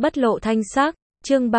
Bất lộ thanh sắc, chương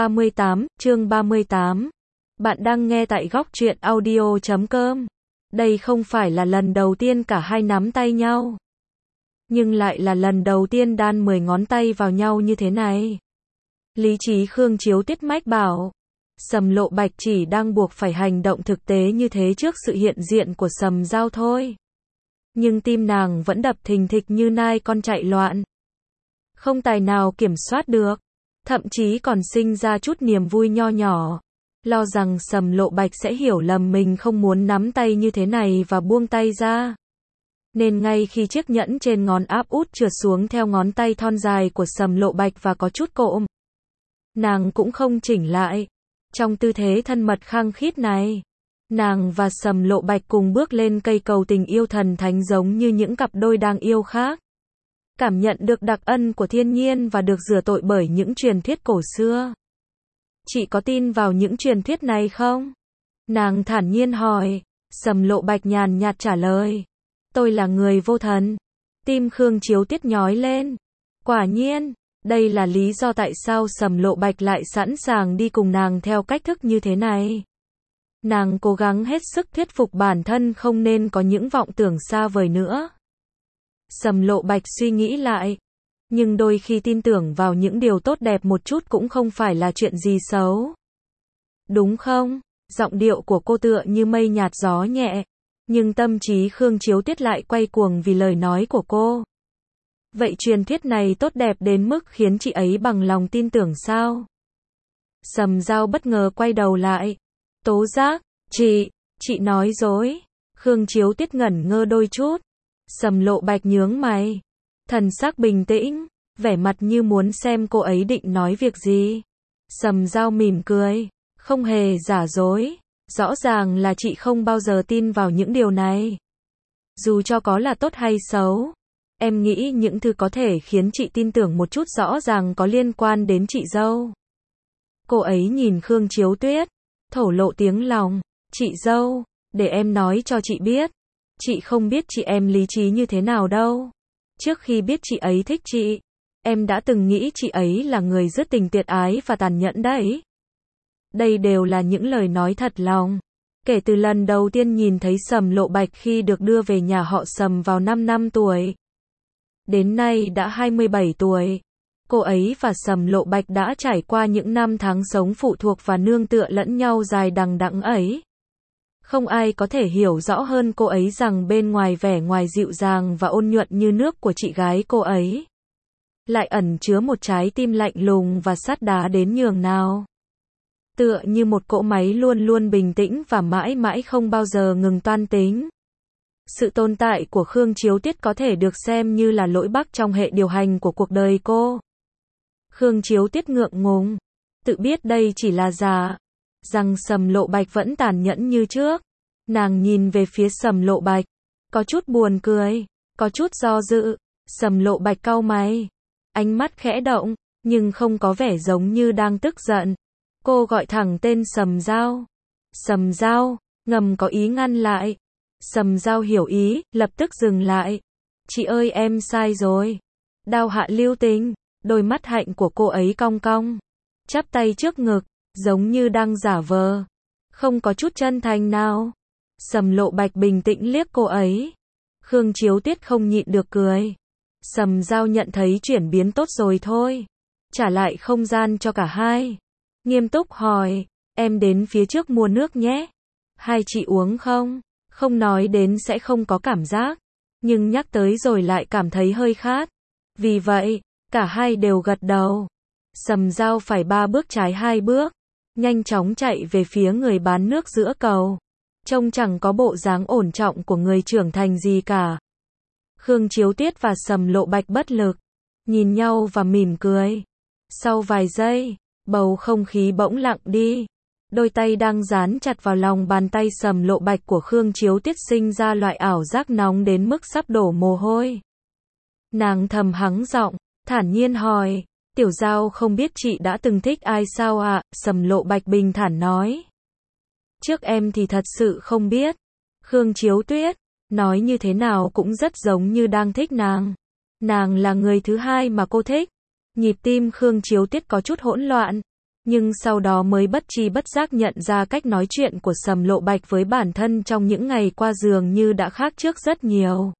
38. Bạn đang nghe tại góc truyện audio.com. Đây không phải là lần đầu tiên cả hai nắm tay nhau, nhưng lại là lần đầu tiên đan 10 ngón tay vào nhau như thế này. Lý trí Khương Chiếu Tuyết mách bảo, Sầm Lộ Bạch chỉ đang buộc phải hành động thực tế như thế trước sự hiện diện của Sầm Giao thôi. Nhưng tim nàng vẫn đập thình thịch như nai con chạy loạn, không tài nào kiểm soát được, thậm chí còn sinh ra chút niềm vui nho nhỏ, lo rằng Sầm Lộ Bạch sẽ hiểu lầm mình không muốn nắm tay như thế này và buông tay ra. Nên ngay khi chiếc nhẫn trên ngón áp út trượt xuống theo ngón tay thon dài của Sầm Lộ Bạch và có chút cộm, nàng cũng không chỉnh lại. Trong tư thế thân mật khăng khít này, nàng và Sầm Lộ Bạch cùng bước lên cây cầu tình yêu thần thánh giống như những cặp đôi đang yêu khác. Cảm nhận được đặc ân của thiên nhiên và được rửa tội bởi những truyền thuyết cổ xưa. Chị có tin vào những truyền thuyết này không? Nàng thản nhiên hỏi. Sầm Lộ Bạch nhàn nhạt trả lời. Tôi là người vô thần. Tim Khương Chiếu Tuyết nhói lên. Quả nhiên, đây là lý do tại sao Sầm Lộ Bạch lại sẵn sàng đi cùng nàng theo cách thức như thế này. Nàng cố gắng hết sức thuyết phục bản thân không nên có những vọng tưởng xa vời nữa. Sầm Lộ Bạch suy nghĩ lại. Nhưng đôi khi tin tưởng vào những điều tốt đẹp một chút cũng không phải là chuyện gì xấu. Đúng không? Giọng điệu của cô tựa như mây nhạt gió nhẹ. Nhưng tâm trí Khương Chiếu Tuyết lại quay cuồng vì lời nói của cô. Vậy truyền thuyết này tốt đẹp đến mức khiến chị ấy bằng lòng tin tưởng sao? Sầm Giao bất ngờ quay đầu lại. Tố giác, chị nói dối. Khương Chiếu Tuyết ngẩn ngơ đôi chút. Sầm Lộ Bạch nhướng mày, thần sắc bình tĩnh, vẻ mặt như muốn xem cô ấy định nói việc gì. Sầm Giao mỉm cười, không hề giả dối, rõ ràng là chị không bao giờ tin vào những điều này. Dù cho có là tốt hay xấu, em nghĩ những thứ có thể khiến chị tin tưởng một chút rõ ràng có liên quan đến chị dâu. Cô ấy nhìn Khương Chiếu Tuyết, thổ lộ tiếng lòng, chị dâu, để em nói cho chị biết. Chị không biết chị em lý trí như thế nào đâu. Trước khi biết chị ấy thích chị, em đã từng nghĩ chị ấy là người rất tình tiệt ái và tàn nhẫn đấy. Đây đều là những lời nói thật lòng. Kể từ lần đầu tiên nhìn thấy Sầm Lộ Bạch khi được đưa về nhà họ Sầm vào 5 năm tuổi. Đến nay đã 27 tuổi. Cô ấy và Sầm Lộ Bạch đã trải qua những năm tháng sống phụ thuộc và nương tựa lẫn nhau dài đằng đẵng ấy. Không ai có thể hiểu rõ hơn cô ấy rằng bên ngoài vẻ ngoài dịu dàng và ôn nhuận như nước của chị gái cô ấy, lại ẩn chứa một trái tim lạnh lùng và sắt đá đến nhường nào. Tựa như một cỗ máy luôn luôn bình tĩnh và mãi mãi không bao giờ ngừng toan tính. Sự tồn tại của Khương Chiếu Tuyết có thể được xem như là lỗi bắc trong hệ điều hành của cuộc đời cô. Khương Chiếu Tuyết ngượng ngùng, tự biết đây chỉ là giả, rằng Sầm Lộ Bạch vẫn tàn nhẫn như trước. Nàng nhìn về phía Sầm Lộ Bạch, có chút buồn cười, có chút do dự. Sầm Lộ Bạch cau mày, ánh mắt khẽ động, nhưng không có vẻ giống như đang tức giận. Cô gọi thẳng tên Sầm Giao. Sầm Giao, ngầm có ý ngăn lại. Sầm Giao hiểu ý, lập tức dừng lại. Chị ơi em sai rồi. Đao hạ lưu tình, đôi mắt hạnh của cô ấy cong cong, chắp tay trước ngực, giống như đang giả vờ, không có chút chân thành nào. Sầm Lộ Bạch bình tĩnh liếc cô ấy. Khương Chiếu Tuyết không nhịn được cười. Sầm Giao nhận thấy chuyển biến tốt rồi thôi, trả lại không gian cho cả hai. Nghiêm túc hỏi, em đến phía trước mua nước nhé. Hai chị uống không? Không nói đến sẽ không có cảm giác, nhưng nhắc tới rồi lại cảm thấy hơi khát. Vì vậy, cả hai đều gật đầu. Sầm Giao phải 3 bước trái 2 bước, nhanh chóng chạy về phía người bán nước giữa cầu. Trông chẳng có bộ dáng ổn trọng của người trưởng thành gì cả. Khương Chiếu Tuyết và Sầm Lộ Bạch bất lực, nhìn nhau và mỉm cười. Sau vài giây, bầu không khí bỗng lặng đi. Đôi tay đang dán chặt vào lòng bàn tay Sầm Lộ Bạch của Khương Chiếu Tuyết sinh ra loại ảo giác nóng đến mức sắp đổ mồ hôi. Nàng thầm hắng giọng, thản nhiên hỏi, Tiểu Giao không biết chị đã từng thích ai sao ạ? Sầm Lộ Bạch bình thản nói. Trước em thì thật sự không biết. Khương Chiếu Tuyết, nói như thế nào cũng rất giống như đang thích nàng. Nàng là người thứ hai mà cô thích. Nhịp tim Khương Chiếu Tiết có chút hỗn loạn, nhưng sau đó mới bất tri bất giác nhận ra cách nói chuyện của Sầm Lộ Bạch với bản thân trong những ngày qua dường như đã khác trước rất nhiều.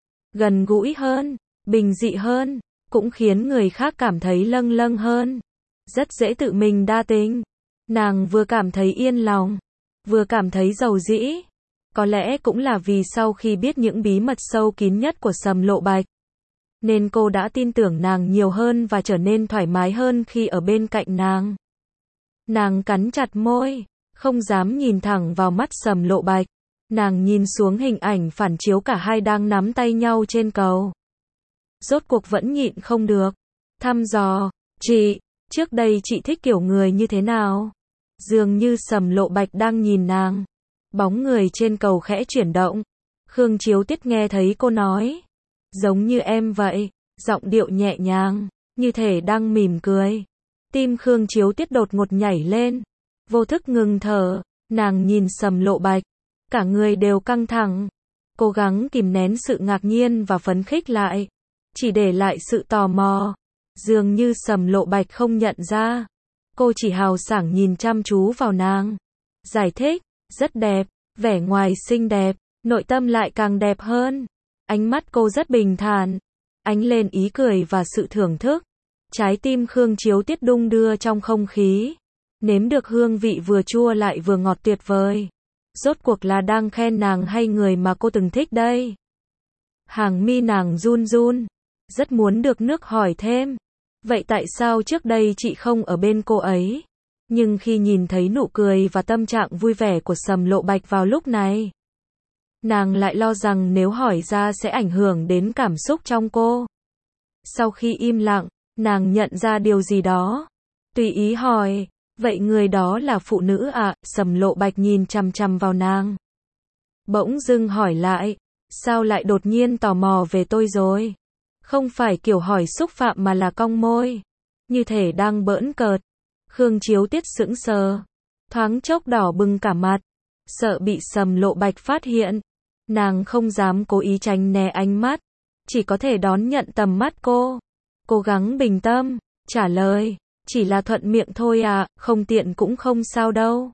Gần gũi hơn, bình dị hơn, cũng khiến người khác cảm thấy lâng lâng hơn. Rất dễ tự mình đa tình. Nàng vừa cảm thấy yên lòng, vừa cảm thấy giàu dĩ. Có lẽ cũng là vì sau khi biết những bí mật sâu kín nhất của Sầm Lộ Bạch, nên cô đã tin tưởng nàng nhiều hơn và trở nên thoải mái hơn khi ở bên cạnh nàng. Nàng cắn chặt môi, không dám nhìn thẳng vào mắt Sầm Lộ Bạch. Nàng nhìn xuống hình ảnh phản chiếu cả hai đang nắm tay nhau trên cầu. Rốt cuộc vẫn nhịn không được. Thăm dò, chị, trước đây chị thích kiểu người như thế nào? Dường như Sầm Lộ Bạch đang nhìn nàng. Bóng người trên cầu khẽ chuyển động. Khương Chiếu Tiết nghe thấy cô nói. Giống như em vậy, giọng điệu nhẹ nhàng, như thể đang mỉm cười. Tim Khương Chiếu Tiết đột ngột nhảy lên. Vô thức ngừng thở, nàng nhìn Sầm Lộ Bạch. Cả người đều căng thẳng. Cố gắng kìm nén sự ngạc nhiên và phấn khích lại. Chỉ để lại sự tò mò. Dường như Sầm Lộ Bạch không nhận ra. Cô chỉ hào sảng nhìn chăm chú vào nàng. Giải thích, rất đẹp, vẻ ngoài xinh đẹp, nội tâm lại càng đẹp hơn. Ánh mắt cô rất bình thản, ánh lên ý cười và sự thưởng thức. Trái tim Khương Chiếu Tiết đung đưa trong không khí. Nếm được hương vị vừa chua lại vừa ngọt tuyệt vời. Rốt cuộc là đang khen nàng hay người mà cô từng thích đây? Hàng mi nàng run run, rất muốn được nước hỏi thêm. Vậy tại sao trước đây chị không ở bên cô ấy? Nhưng khi nhìn thấy nụ cười và tâm trạng vui vẻ của Sầm Lộ Bạch vào lúc này, nàng lại lo rằng nếu hỏi ra sẽ ảnh hưởng đến cảm xúc trong cô. Sau khi im lặng, nàng nhận ra điều gì đó. Tùy ý hỏi, vậy người đó là phụ nữ à? Sầm Lộ Bạch nhìn chằm chằm vào nàng. Bỗng dưng hỏi lại, sao lại đột nhiên tò mò về tôi rồi? Không phải kiểu hỏi xúc phạm mà là cong môi, như thể đang bỡn cợt. Khương Chiếu Tiết sững sờ, thoáng chốc đỏ bừng cả mặt, sợ bị Sầm Lộ Bạch phát hiện. Nàng không dám cố ý tránh né ánh mắt, chỉ có thể đón nhận tầm mắt cô. Cố gắng bình tâm, trả lời, chỉ là thuận miệng thôi à, không tiện cũng không sao đâu.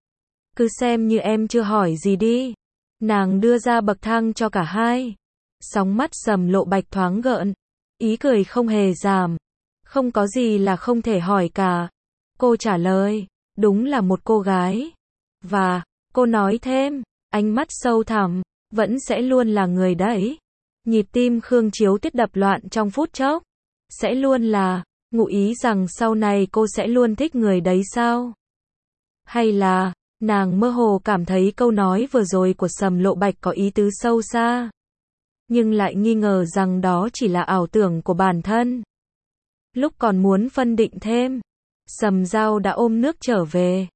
Cứ xem như em chưa hỏi gì đi. Nàng đưa ra bậc thang cho cả hai. Sóng mắt Sầm Lộ Bạch thoáng gợn, ý cười không hề giảm. Không có gì là không thể hỏi cả. Cô trả lời, đúng là một cô gái. Và, cô nói thêm, ánh mắt sâu thẳm, vẫn sẽ luôn là người đấy. Nhịp tim Khương Chiếu Tiết đập loạn trong phút chốc. Sẽ luôn là, ngụ ý rằng sau này cô sẽ luôn thích người đấy sao? Hay là, nàng mơ hồ cảm thấy câu nói vừa rồi của Sầm Lộ Bạch có ý tứ sâu xa, nhưng lại nghi ngờ rằng đó chỉ là ảo tưởng của bản thân. Lúc còn muốn phân định thêm, Sầm Giao đã ôm nước trở về.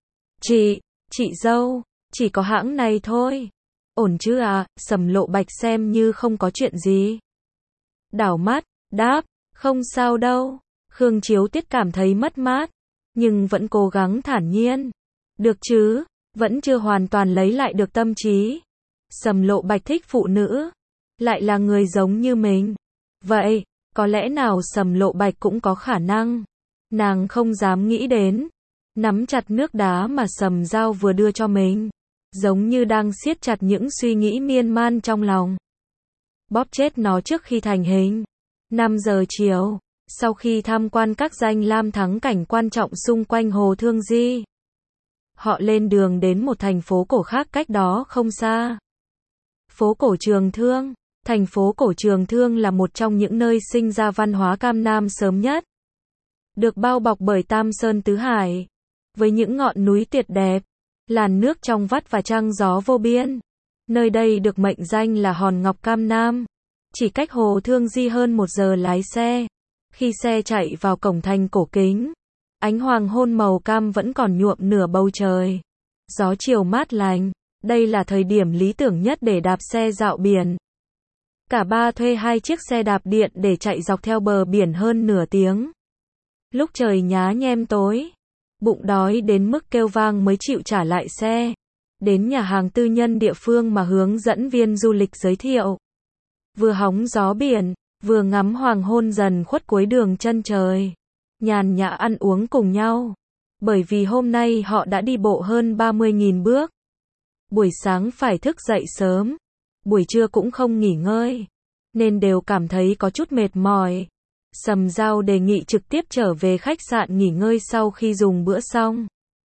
Chị dâu, chỉ có hãng này thôi. Ổn chứ à? Sầm Lộ Bạch xem như không có chuyện gì. Đảo mắt, đáp, không sao đâu. Khương Chiếu Tiết cảm thấy mất mát, nhưng vẫn cố gắng thản nhiên. Được chứ, vẫn chưa hoàn toàn lấy lại được tâm trí. Sầm Lộ Bạch thích phụ nữ, lại là người giống như mình. Vậy, có lẽ nào Sầm Lộ Bạch cũng có khả năng? Nàng không dám nghĩ đến. Nắm chặt nước đá mà Sầm Giao vừa đưa cho mình, giống như đang siết chặt những suy nghĩ miên man trong lòng. Bóp chết nó trước khi thành hình. 5 giờ chiều, sau khi tham quan các danh lam thắng cảnh quan trọng xung quanh Hồ Thương Di, họ lên đường đến một thành phố cổ khác cách đó không xa. Phố cổ Trường Thương. Thành phố cổ Trường Thương là một trong những nơi sinh ra văn hóa Cam Nam sớm nhất. Được bao bọc bởi Tam Sơn Tứ Hải, với những ngọn núi tuyệt đẹp, làn nước trong vắt và trăng gió vô biên. Nơi đây được mệnh danh là Hòn Ngọc Cam Nam. Chỉ cách Hồ Thương Di hơn 1 giờ lái xe. Khi xe chạy vào cổng thành cổ kính, ánh hoàng hôn màu cam vẫn còn nhuộm nửa bầu trời. Gió chiều mát lành, đây là thời điểm lý tưởng nhất để đạp xe dạo biển. Cả ba thuê 2 chiếc xe đạp điện để chạy dọc theo bờ biển hơn nửa tiếng. Lúc trời nhá nhem tối, bụng đói đến mức kêu vang mới chịu trả lại xe. Đến nhà hàng tư nhân địa phương mà hướng dẫn viên du lịch giới thiệu. Vừa hóng gió biển, vừa ngắm hoàng hôn dần khuất cuối đường chân trời. nhàn nhã ăn uống cùng nhau. Bởi vì hôm nay họ đã đi bộ hơn 30.000 bước. Buổi sáng phải thức dậy sớm, buổi trưa cũng không nghỉ ngơi, nên đều cảm thấy có chút mệt mỏi. Sầm Giao đề nghị trực tiếp trở về khách sạn nghỉ ngơi sau khi dùng bữa xong.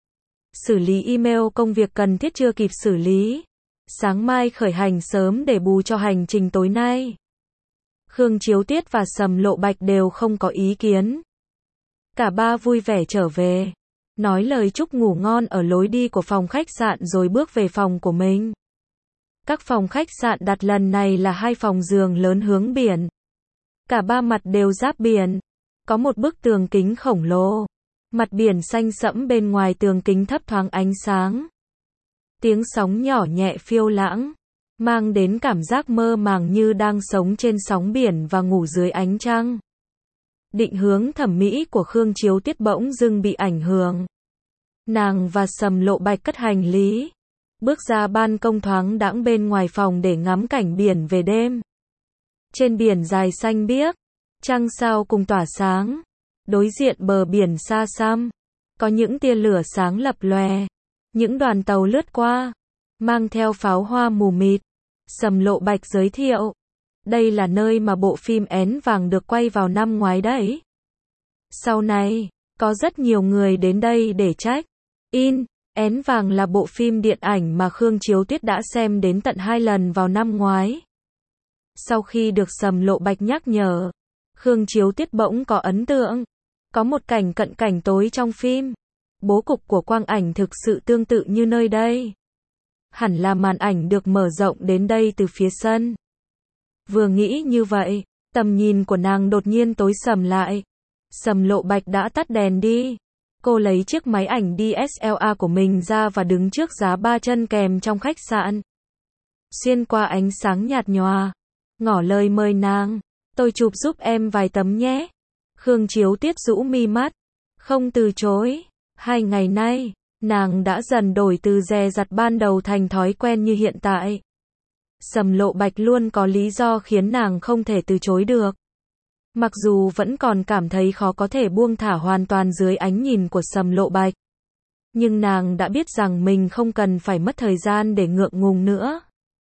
Xử lý email công việc cần thiết chưa kịp xử lý. Sáng mai khởi hành sớm để bù cho hành trình tối nay. Khương Chiếu Tiết và Sầm Lộ Bạch đều không có ý kiến. Cả ba vui vẻ trở về, nói lời chúc ngủ ngon ở lối đi của phòng khách sạn rồi bước về phòng của mình. Các phòng khách sạn đặt lần này là 2 phòng giường lớn hướng biển. Cả ba mặt đều giáp biển. Có một bức tường kính khổng lồ. Mặt biển xanh sẫm bên ngoài tường kính thấp thoáng ánh sáng. Tiếng sóng nhỏ nhẹ phiêu lãng, mang đến cảm giác mơ màng như đang sống trên sóng biển và ngủ dưới ánh trăng. Định hướng thẩm mỹ của Khương Chiếu Tiết bỗng dưng bị ảnh hưởng. Nàng và Sầm Lộ Bạch cất hành lý, bước ra ban công thoáng đãng bên ngoài phòng để ngắm cảnh biển về đêm. Trên biển dài xanh biếc, trăng sao cùng tỏa sáng. Đối diện bờ biển xa xăm, có những tia lửa sáng lập lòe. Những đoàn tàu lướt qua, mang theo pháo hoa mù mịt. Sầm Lộ Bạch giới thiệu, đây là nơi mà bộ phim Én Vàng được quay vào năm ngoái đấy. Sau này, có rất nhiều người đến đây để check in. Én Vàng là bộ phim điện ảnh mà Khương Chiếu Tiết đã xem đến tận 2 lần vào năm ngoái. Sau khi được Sầm Lộ Bạch nhắc nhở, Khương Chiếu Tiết bỗng có ấn tượng. Có một cảnh cận cảnh tối trong phim. Bố cục của quang ảnh thực sự tương tự như nơi đây. Hẳn là màn ảnh được mở rộng đến đây từ phía sân. Vừa nghĩ như vậy, tầm nhìn của nàng đột nhiên tối sầm lại. Sầm Lộ Bạch đã tắt đèn đi. Cô lấy chiếc máy ảnh DSLR của mình ra và đứng trước giá 3 chân kèm trong khách sạn. Xuyên qua ánh sáng nhạt nhòa, ngỏ lời mời nàng, tôi chụp giúp em vài tấm nhé. Khương Chiếu Tiết rũ mi mắt, không từ chối. 2 ngày nay, nàng đã dần đổi từ dè dặt ban đầu thành thói quen như hiện tại. Sầm Lộ Bạch luôn có lý do khiến nàng không thể từ chối được. Mặc dù vẫn còn cảm thấy khó có thể buông thả hoàn toàn dưới ánh nhìn của Sầm Lộ Bạch. Nhưng nàng đã biết rằng mình không cần phải mất thời gian để ngượng ngùng nữa.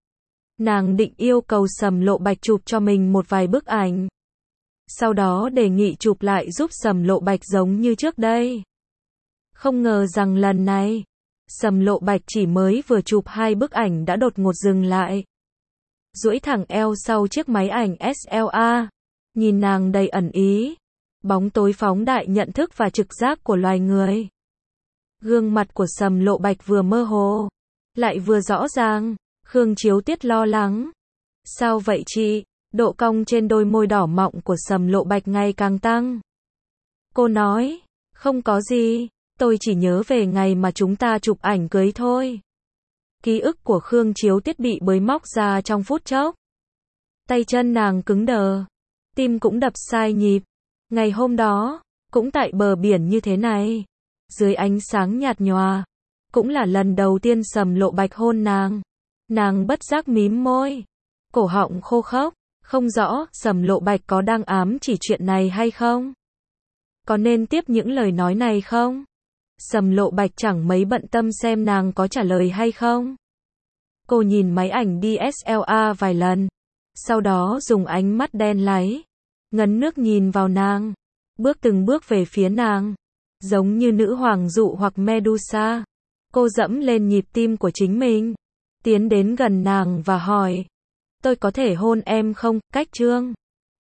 Nàng định yêu cầu Sầm Lộ Bạch chụp cho mình một vài bức ảnh. Sau đó đề nghị chụp lại giúp Sầm Lộ Bạch giống như trước đây. Không ngờ rằng lần này, Sầm Lộ Bạch chỉ mới vừa chụp 2 bức ảnh đã đột ngột dừng lại. Duỗi thẳng eo sau chiếc máy ảnh SLR. Nhìn nàng đầy ẩn ý. Bóng tối phóng đại nhận thức và trực giác của loài người. Gương mặt của Sầm Lộ Bạch vừa mơ hồ, lại vừa rõ ràng. Khương Chiếu Tiết lo lắng. Sao vậy chị? Độ cong trên đôi môi đỏ mọng của Sầm Lộ Bạch ngày càng tăng. Cô nói, không có gì, tôi chỉ nhớ về ngày mà chúng ta chụp ảnh cưới thôi. Ký ức của Khương Chiếu Tiết bị bới móc ra trong phút chốc. Tay chân nàng cứng đờ, tim cũng đập sai nhịp. Ngày hôm đó, cũng tại bờ biển như thế này, dưới ánh sáng nhạt nhòa, cũng là lần đầu tiên Sầm Lộ Bạch hôn nàng. Nàng bất giác mím môi, cổ họng khô khốc. Không rõ, Sầm Lộ Bạch có đang ám chỉ chuyện này hay không? Có nên tiếp những lời nói này không? Sầm Lộ Bạch chẳng mấy bận tâm xem nàng có trả lời hay không. Cô nhìn máy ảnh DSLR vài lần, sau đó dùng ánh mắt đen láy, ngấn nước nhìn vào nàng, bước từng bước về phía nàng, giống như nữ hoàng dụ hoặc Medusa. Cô dẫm lên nhịp tim của chính mình, tiến đến gần nàng và hỏi, tôi có thể hôn em không? Cách Trương